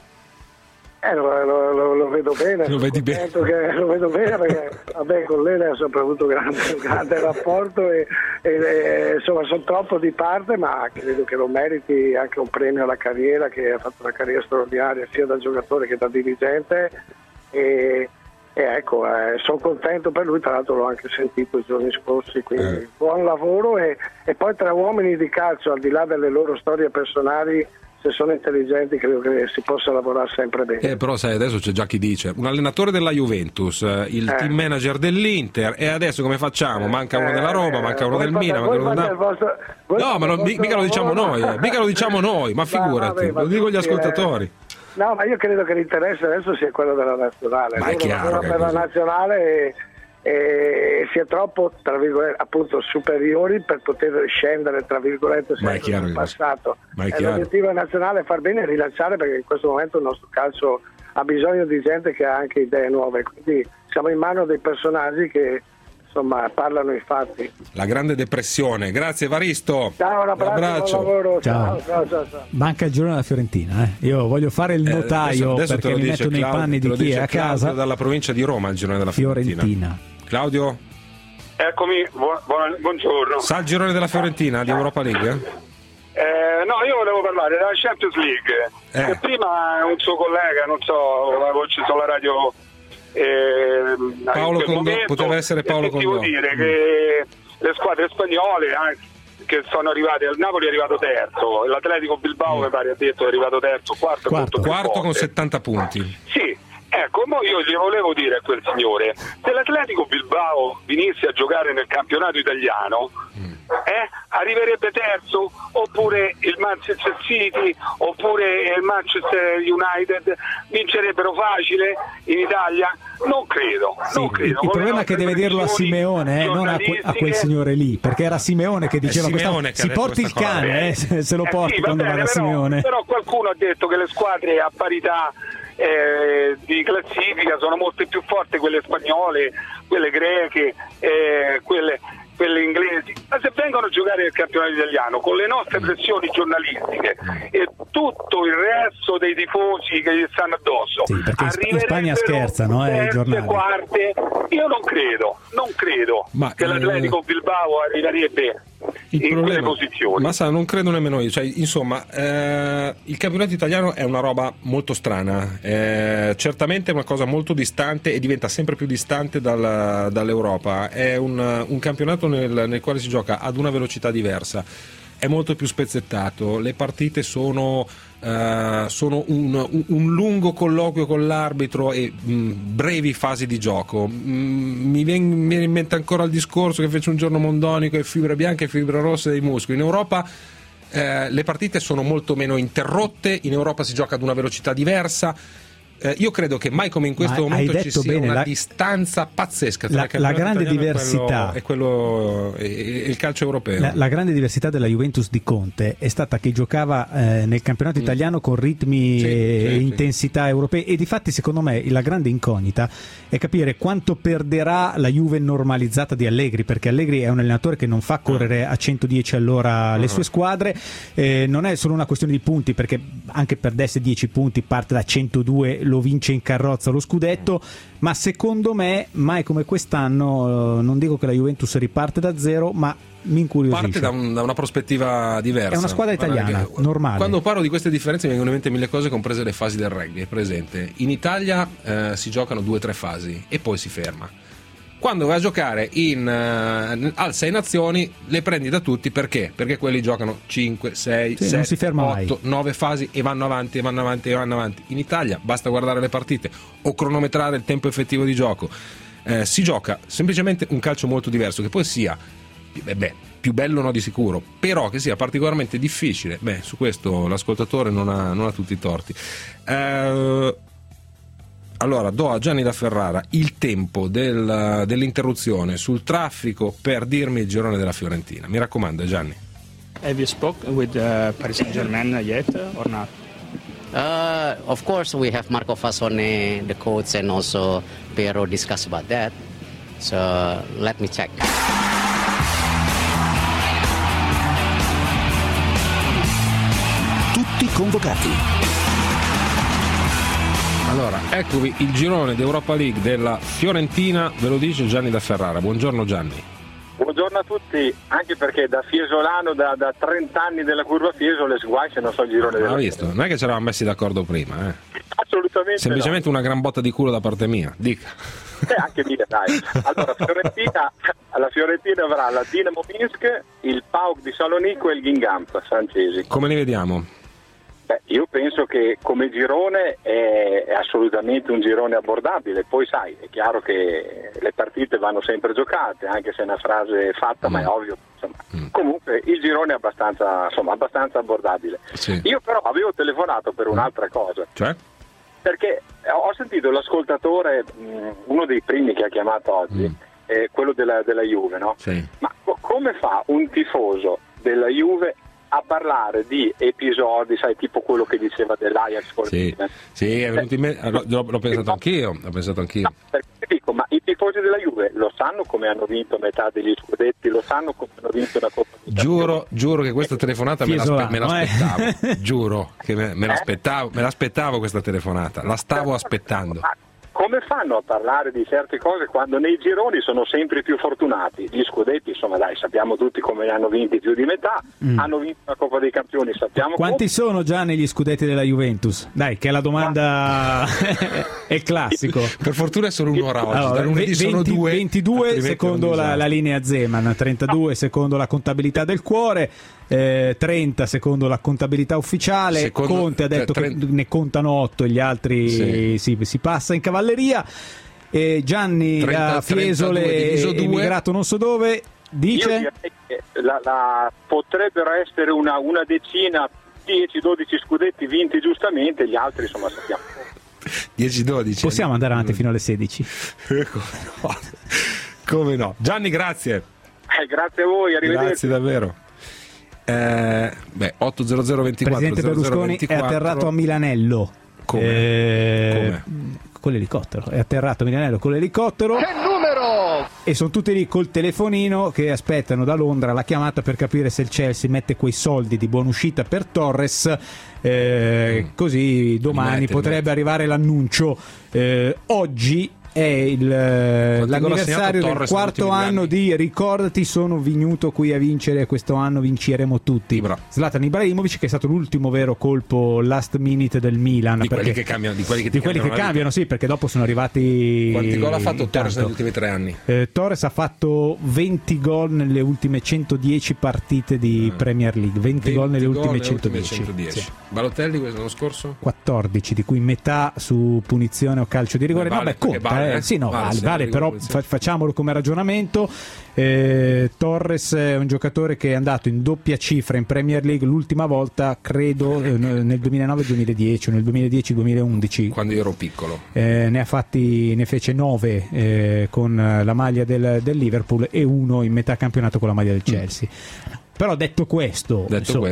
Speaker 15: Lo vedo bene,
Speaker 2: lo vedi bene.
Speaker 15: Lo vedo bene perché con Lele ho sempre avuto un grande rapporto e insomma sono troppo di parte, ma credo che lo meriti anche un premio alla carriera, che ha fatto una carriera straordinaria sia da giocatore che da dirigente e ecco, sono contento per lui, tra l'altro l'ho anche sentito i giorni scorsi, quindi buon lavoro e poi tra uomini di calcio, al di là delle loro storie personali, se sono intelligenti credo che si possa lavorare sempre bene.
Speaker 2: Però sai, adesso c'è già chi dice un allenatore della Juventus, il team manager dell'Inter, e adesso come facciamo? Manca uno della Roma, manca uno del Milan, manca uno del no, ma mica lo diciamo noi, ma figurati, lo dico agli ascoltatori.
Speaker 15: No, ma io credo che l'interesse adesso sia quello della nazionale.
Speaker 2: Ma è chiaro
Speaker 15: per la nazionale e sia troppo, tra virgolette, appunto superiori per poter scendere, tra virgolette, sempre nel passato. L'obiettivo nazionale è far bene e rilanciare, perché in questo momento il nostro calcio ha bisogno di gente che ha anche idee nuove, quindi siamo in mano dei personaggi che insomma parlano i fatti.
Speaker 2: La grande depressione. Grazie Evaristo.
Speaker 15: Ciao, un abbraccio. Buon lavoro. Ciao.
Speaker 3: Manca il giorno della Fiorentina, Io voglio fare il notaio
Speaker 2: adesso
Speaker 3: perché mi metto nei panni di chi è a casa.
Speaker 2: Dalla provincia di Roma il girone della Fiorentina. Claudio?
Speaker 10: Eccomi, buongiorno.
Speaker 2: Sa il girone della Fiorentina di Europa League?
Speaker 10: No, io volevo parlare della Champions League. Che prima un suo collega, non so, avevo sulla radio
Speaker 2: Paolo Condò, poteva essere Paolo Condò.
Speaker 10: Devo dire che le squadre spagnole che sono arrivate, il Napoli è arrivato terzo, l'Atletico Bilbao mi pare ha detto è arrivato terzo, quarto
Speaker 2: con 70 punti.
Speaker 10: Sì. Ecco, io gli volevo dire a quel signore, se l'Atletico Bilbao venisse a giocare nel campionato italiano, arriverebbe terzo, oppure il Manchester City, oppure il Manchester United vincerebbero facile in Italia? Non credo.
Speaker 3: Il problema è che deve dirlo a Simeone, non a quel signore lì, perché era Simeone che diceva si porti il cane, se lo porti quando va da Simeone.
Speaker 10: Però qualcuno ha detto che le squadre a parità di classifica sono molto più forti, quelle spagnole, quelle greche, quelle inglesi, ma se vengono a giocare nel campionato italiano con le nostre pressioni giornalistiche e tutto il resto dei tifosi che gli stanno addosso,
Speaker 3: perché in Spagna scherzano, i giornali.
Speaker 10: Quarte, io non credo che l'Atletico Bilbao arriverebbe in quelle posizioni.
Speaker 2: Ma non credo nemmeno io, insomma, il campionato italiano è una roba molto strana, certamente è una cosa molto distante e diventa sempre più distante dall'Europa, è un campionato nel quale si gioca ad una velocità diversa. è molto più spezzettato, le partite sono un lungo colloquio con l'arbitro e brevi fasi di gioco. Mi viene in mente ancora il discorso che fece un giorno Mondonico, e fibre bianche e fibre rosse dei muscoli. In Europa le partite sono molto meno interrotte, in Europa si gioca ad una velocità diversa. Io credo che mai come in questo momento ci sia una distanza pazzesca tra
Speaker 3: la grande diversità
Speaker 2: e il calcio europeo.
Speaker 3: La grande diversità della Juventus di Conte è stata che giocava nel campionato italiano con ritmi e intensità europee, e difatti secondo me la grande incognita è capire quanto perderà la Juve normalizzata di Allegri, perché Allegri è un allenatore che non fa correre a 110 all'ora le sue squadre. Non è solo una questione di punti, perché anche perdesse 10 punti parte da 102 lo vince in carrozza lo scudetto, ma secondo me mai come quest'anno, non dico che la Juventus riparte da zero, ma mi incuriosisce.
Speaker 2: Parte da una prospettiva diversa.
Speaker 3: È una squadra italiana, normale.
Speaker 2: Quando parlo di queste differenze mi vengono in mente mille cose, comprese le fasi del rugby. È presente? In Italia si giocano 2 o 3 fasi e poi si ferma. Quando vai a giocare al 6 Nazioni le prendi da tutti, perché? Perché quelli giocano 5, 6, 7, 8, 9 fasi e vanno avanti. In Italia basta guardare le partite o cronometrare il tempo effettivo di gioco. Si gioca semplicemente un calcio molto diverso, che poi sia più bello no di sicuro, però che sia particolarmente difficile, su questo l'ascoltatore non ha tutti i torti. Allora, do a Gianni da Ferrara il tempo dell'interruzione sul traffico per dirmi il girone della Fiorentina. Mi raccomando, Gianni.
Speaker 16: Have you spoken with Paris Saint-Germain yet or not?
Speaker 11: Of course, we have Marco Fasone, the coach, and also Piero discuss about that. So let me check.
Speaker 1: Tutti convocati.
Speaker 2: Allora, eccovi il girone d'Europa League della Fiorentina, ve lo dice Gianni da Ferrara. Buongiorno Gianni.
Speaker 17: Buongiorno a tutti, anche perché da fiesolano, da 30 anni della curva Fiesole, se non so il girone della
Speaker 2: visto? Non è che ci eravamo messi d'accordo prima,
Speaker 17: Assolutamente
Speaker 2: semplicemente una gran botta di culo da parte mia, dica.
Speaker 17: Anche mia, dai. Allora, la Fiorentina avrà la Dinamo Minsk, il PAOK di Salonico e il Guingamp francesi.
Speaker 2: Come li vediamo?
Speaker 17: Io penso che come girone è assolutamente un girone abbordabile. Poi sai, è chiaro che le partite vanno sempre giocate, anche se è una frase fatta, ma è ovvio. Comunque il girone è abbastanza abbordabile.
Speaker 2: Sì.
Speaker 17: Io però avevo telefonato per un'altra cosa.
Speaker 2: Cioè?
Speaker 17: Perché ho sentito l'ascoltatore, uno dei primi che ha chiamato oggi, quello della Juve, no?
Speaker 2: Sì.
Speaker 17: Ma come fa un tifoso della Juve a parlare di episodi, sai, tipo quello che diceva dell'Ajax col Milan?
Speaker 2: Sì, è venuto in mente, l'ho pensato anch'io.
Speaker 17: No, perché dico, ma i tifosi della Juve lo sanno come hanno vinto metà degli scudetti, lo sanno come hanno vinto la Coppa d'Italia.
Speaker 2: Giuro che questa telefonata me l'aspettavo. Giuro che me l'aspettavo questa telefonata, la stavo aspettando.
Speaker 17: Ma come fanno a parlare di certe cose quando nei gironi sono sempre più fortunati? Gli scudetti, insomma, dai, sappiamo tutti come ne hanno vinti più di metà, hanno vinto la Coppa dei Campioni, sappiamo
Speaker 3: quanti sono già negli scudetti della Juventus? Dai, che è la domanda è il classico.
Speaker 2: Per fortuna è solo un'ora oggi,
Speaker 3: allora,
Speaker 2: da lunedì sono 2,
Speaker 3: 22 secondo la linea Zeman, 32 secondo la contabilità del cuore, 30 secondo la contabilità ufficiale. Conte ha detto che ne contano 8, gli altri si passa in cavalleria. Gianni da Fiesole, immigrato non so dove, dice:
Speaker 17: io direi che potrebbero essere una decina, 10-12 scudetti vinti giustamente, gli altri insomma sappiamo.
Speaker 2: 10-12.
Speaker 3: Possiamo andare avanti fino alle 16.
Speaker 2: Come no. Gianni, grazie.
Speaker 17: Grazie a voi, arrivederci.
Speaker 2: Grazie davvero. 80024
Speaker 3: Presidente Berlusconi
Speaker 2: 0024.
Speaker 3: è atterrato a Milanello.
Speaker 2: Come?
Speaker 3: Con l'elicottero. È atterrato a Milanello con l'elicottero.
Speaker 6: Che numero!
Speaker 3: E sono tutti lì col telefonino che aspettano da Londra la chiamata per capire se il Chelsea mette quei soldi di buonuscita per Torres. Così domani potrebbe arrivare l'annuncio. Oggi l'anniversario del quarto anno di Ricordati, sono venuto qui a vincere, questo anno vinceremo tutti. Zlatan Ibrahimovic, che è stato l'ultimo vero colpo last minute del Milan,
Speaker 2: di quelli che cambiano, di quelli che
Speaker 3: cambiano, sì, perché dopo sono arrivati.
Speaker 2: Quanti gol ha fatto Torres negli ultimi 3 anni?
Speaker 3: Torres ha fatto 20 gol nelle ultime 110 partite di Premier League, 20 gol nelle ultime 110.
Speaker 2: Sì. Balotelli l'anno scorso?
Speaker 3: 14, di cui metà su punizione o calcio di rigore.
Speaker 2: Vale,
Speaker 3: conta, sì, no, vale, però facciamolo come ragionamento. Torres è un giocatore che è andato in doppia cifra in Premier League l'ultima volta, credo, nel 2009-2010 o nel 2010-2011,
Speaker 2: quando io ero piccolo.
Speaker 3: Ne fece 9 con la maglia del Liverpool e 1 in metà campionato con la maglia del Chelsea. Però detto questo,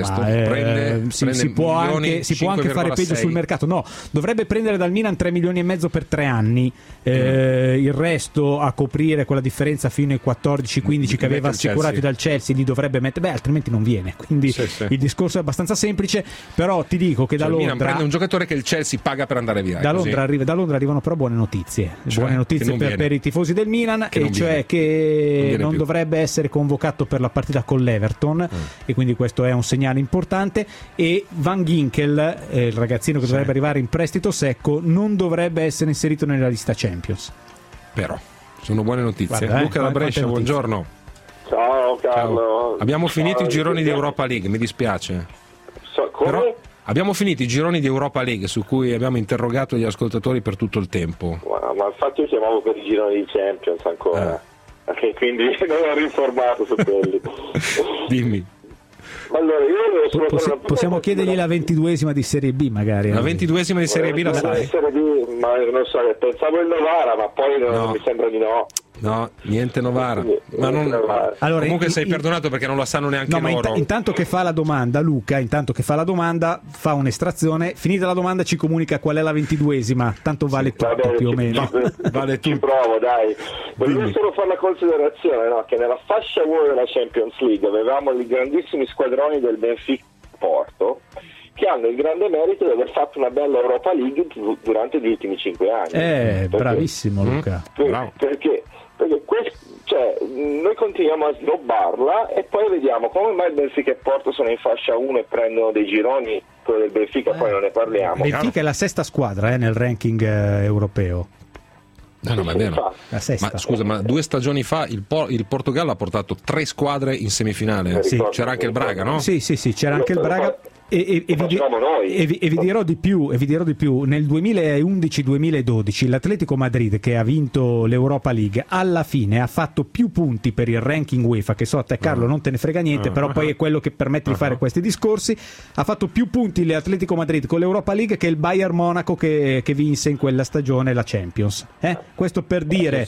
Speaker 3: si può anche fare peggio sul mercato. No, dovrebbe prendere dal Milan 3 milioni e mezzo per 3 anni, il resto a coprire quella differenza fino ai 14-15 che aveva assicurati dal Chelsea li dovrebbe mettere, altrimenti non viene. Quindi il discorso è abbastanza semplice, però ti dico che da Londra
Speaker 2: Milan prende un giocatore che il Chelsea paga per andare via.
Speaker 3: Da Londra arrivano però buone notizie, per i tifosi del Milan, e cioè che non dovrebbe essere convocato per la partita con l'Everton. E quindi questo è un segnale importante. E Van Ginkel, il ragazzino che dovrebbe arrivare in prestito secco, non dovrebbe essere inserito nella lista Champions.
Speaker 2: Però sono buone notizie. Luca da Brescia, buongiorno.
Speaker 18: Ciao Carlo.
Speaker 2: Ciao. Abbiamo finito i gironi di Europa League, mi dispiace. Però abbiamo finito i gironi di Europa League, su cui abbiamo interrogato gli ascoltatori per tutto il tempo.
Speaker 18: Ma infatti io chiamavo per i gironi di Champions ancora. Quindi non ero informato su quelli.
Speaker 2: Dimmi.
Speaker 18: Allora, io
Speaker 3: possiamo chiedergli la 22esima di Serie B, magari.
Speaker 2: La 22esima di Serie B la sai?
Speaker 18: Serie B, ma non so, pensavo il Novara, ma poi non mi sembra di no.
Speaker 2: No, niente Novara. Ma non... Allora, comunque sei perdonato perché non la sanno neanche loro.
Speaker 3: Ma intanto che fa la domanda, Luca, fa un'estrazione, finita la domanda ci comunica qual è la 22esima, tanto vale tutto più o meno.
Speaker 18: Vale ci provo, dai. Volevo solo fare la considerazione, che nella fascia 1 della Champions League avevamo i grandissimi squadroni del Benfica Porto, che hanno il grande merito di aver fatto una bella Europa League durante gli ultimi 5 anni.
Speaker 3: Bravissimo Luca.
Speaker 18: Perché noi continuiamo a snobbarla e poi vediamo come mai il Benfica e Porto sono in fascia 1 e prendono dei gironi. Quello del Benfica poi non ne parliamo.
Speaker 3: Benfica è la sesta squadra nel ranking europeo.
Speaker 2: No, ma è vero. Ma scusa, ma 2 stagioni fa il Portogallo ha portato 3 squadre in semifinale.
Speaker 3: Sì.
Speaker 2: C'era anche il Braga, no?
Speaker 3: Sì, c'era anche il Braga. E vi dirò di più, nel 2011-2012 l'Atletico Madrid, che ha vinto l'Europa League, alla fine ha fatto più punti per il ranking UEFA, che so a te Carlo non te ne frega niente, però poi è quello che permette di fare questi discorsi. Ha fatto più punti l'Atletico Madrid con l'Europa League che il Bayern Monaco che vinse in quella stagione la Champions. Questo per dire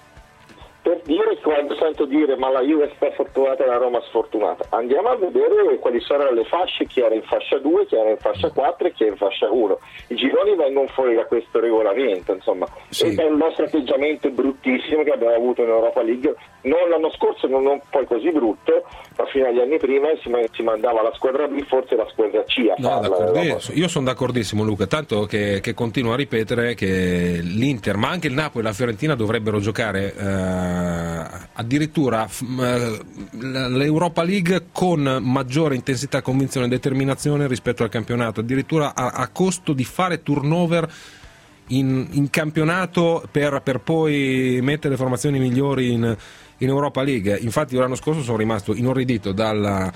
Speaker 18: quando sento dire ma la Juve sta fortunata e la Roma sfortunata, andiamo a vedere quali saranno le fasce, chi era in fascia 2, chi era in fascia 4 e chi era in fascia 1. I gironi vengono fuori da questo regolamento, insomma. È il nostro atteggiamento bruttissimo che abbiamo avuto in Europa League, non l'anno scorso, non poi così brutto, ma fino agli anni prima si mandava la squadra B, forse la squadra C a farla.
Speaker 2: Io sono d'accordissimo Luca, tanto che continuo a ripetere che l'Inter, ma anche il Napoli e la Fiorentina dovrebbero giocare addirittura l'Europa League con maggiore intensità, convinzione e determinazione rispetto al campionato, addirittura a costo di fare turnover in campionato per poi mettere le formazioni migliori in Europa League. Infatti l'anno scorso sono rimasto inorridito dal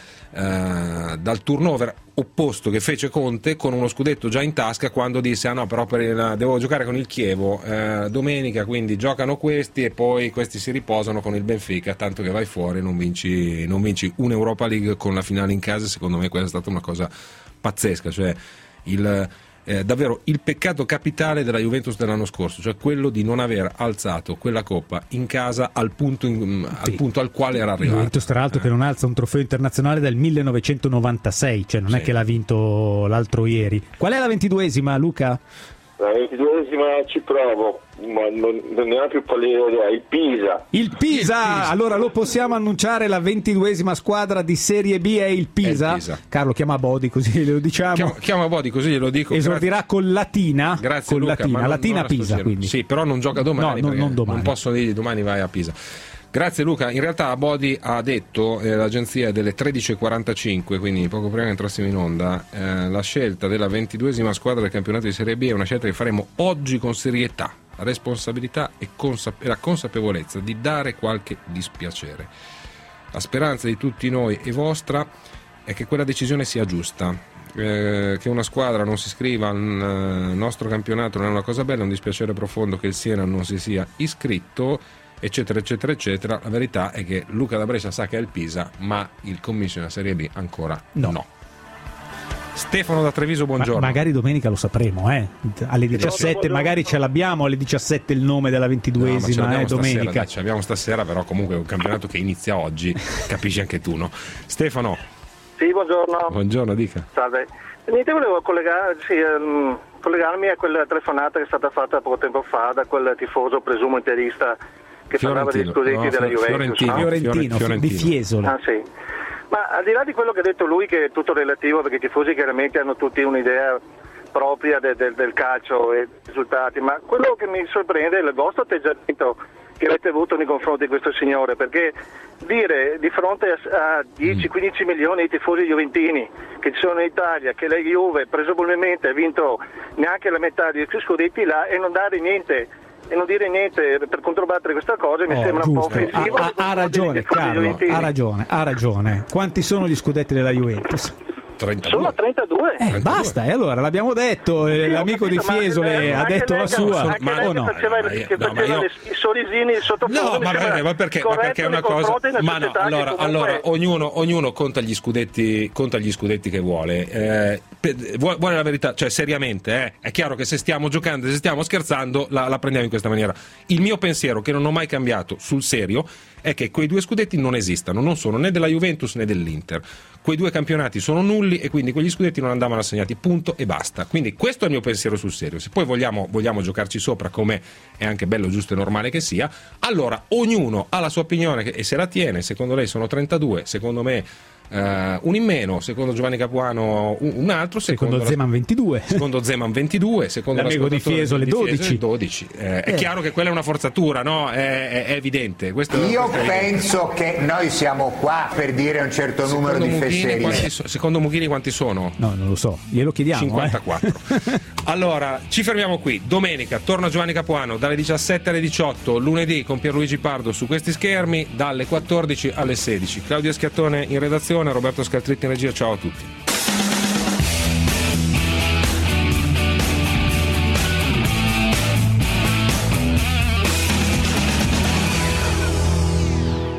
Speaker 2: turnover opposto che fece Conte con uno scudetto già in tasca, quando disse però devo giocare con il Chievo domenica, quindi giocano questi e poi questi si riposano con il Benfica, tanto che vai fuori e non vinci un'Europa League con la finale in casa. Secondo me questa è stata una cosa pazzesca, cioè davvero il peccato capitale della Juventus dell'anno scorso, cioè quello di non aver alzato quella coppa in casa al punto al quale era arrivato.
Speaker 3: Juventus tra l'altro che non alza un trofeo internazionale dal 1996, cioè non è che l'ha vinto l'altro ieri. Qual è la 22esima, Luca?
Speaker 18: La 22esima ci provo. ma non ne ho più pallida idea. Il Pisa.
Speaker 3: Allora lo possiamo annunciare, la 22esima squadra di Serie B è il Pisa. Carlo, chiama Bodi così glielo diciamo.
Speaker 2: Chiama Bodi così glielo dico.
Speaker 3: Esordirà con Latina.
Speaker 2: Grazie
Speaker 3: con
Speaker 2: Luca,
Speaker 3: Latina Pisa, quindi.
Speaker 2: Sì, però non gioca domani.
Speaker 3: No, non domani.
Speaker 2: Non posso dirgli domani vai a Pisa. Grazie Luca, in realtà Bodi ha detto, l'agenzia delle 13.45, quindi poco prima che entrassimo in onda, la scelta della 22esima squadra del campionato di Serie B è una scelta che faremo oggi con serietà, responsabilità e la consapevolezza di dare qualche dispiacere. La speranza di tutti noi e vostra è che quella decisione sia giusta, che una squadra non si iscriva al nostro campionato non è una cosa bella, è un dispiacere profondo che il Siena non si sia iscritto, eccetera eccetera eccetera. La verità è che Luca da Brescia sa che è il Pisa, ma il commissioner Serie B ancora no. Stefano da Treviso, buongiorno.
Speaker 3: Magari domenica lo sapremo, alle 17, magari ce l'abbiamo alle 17 il nome della 22esima, domenica.
Speaker 2: Ce l'abbiamo stasera, però comunque è un campionato che inizia oggi, capisci anche tu, no? Stefano.
Speaker 10: Sì, buongiorno.
Speaker 2: Buongiorno, dica.
Speaker 10: Salve. Niente, volevo collegarmi a quella telefonata che è stata fatta poco tempo fa da quel tifoso presumo interista che parlava degli scudetti della Juventus.
Speaker 3: Fiorentino, di Fiesole.
Speaker 10: Ah, sì. Ma al di là di quello che ha detto lui, che è tutto relativo, perché i tifosi chiaramente hanno tutti un'idea propria del calcio e dei risultati, ma quello che mi sorprende è il vostro atteggiamento che avete avuto nei confronti di questo signore, perché dire di fronte a 10-15 milioni di tifosi juventini che ci sono in Italia che la Juve presumibilmente ha vinto neanche la metà dei più scudetti là e non dare niente e non dire niente per controbattere questa cosa mi sembra un po' offensivo.
Speaker 3: Ha ragione Carlo, ha ragione. Quanti sono gli scudetti della Juventus?
Speaker 2: 32.
Speaker 10: Sono 32.
Speaker 3: Basta, e allora l'abbiamo detto, l'amico di Fiesole ha detto la sua.
Speaker 10: Ma no, faceva i sorrisini sottofondo.
Speaker 2: No, ma perché è una cosa. Ma no, allora ognuno conta gli scudetti che vuole. Vuole la verità, cioè seriamente, è chiaro che se stiamo giocando, se stiamo scherzando, la prendiamo in questa maniera. Il mio pensiero, che non ho mai cambiato sul serio, è che quei due scudetti non esistano, non sono né della Juventus né dell'Inter. Quei due campionati sono nulli e quindi quegli scudetti non andavano assegnati, punto e basta. Quindi questo è il mio pensiero sul serio. Se poi vogliamo giocarci sopra, come è anche bello, giusto e normale che sia, allora ognuno ha la sua opinione e se la tiene. Secondo lei sono 32, secondo me un in meno, secondo Giovanni Capuano un altro,
Speaker 3: secondo Zeman 22,
Speaker 2: secondo Zeman 22, secondo
Speaker 3: l'amico di Fiesole 12.
Speaker 2: È chiaro che quella è una forzatura, no? È evidente.
Speaker 19: Io penso che noi siamo qua per dire un certo numero di fesserie.
Speaker 2: Secondo Mughini quanti sono?
Speaker 3: No, non lo so, glielo chiediamo.
Speaker 2: 54. Allora, ci fermiamo qui. Domenica torna Giovanni Capuano dalle 17 alle 18, lunedì con Pierluigi Pardo su questi schermi, dalle 14 alle 16. Claudia Schiattone in redazione, Roberto Scaltritti in regia, ciao a tutti.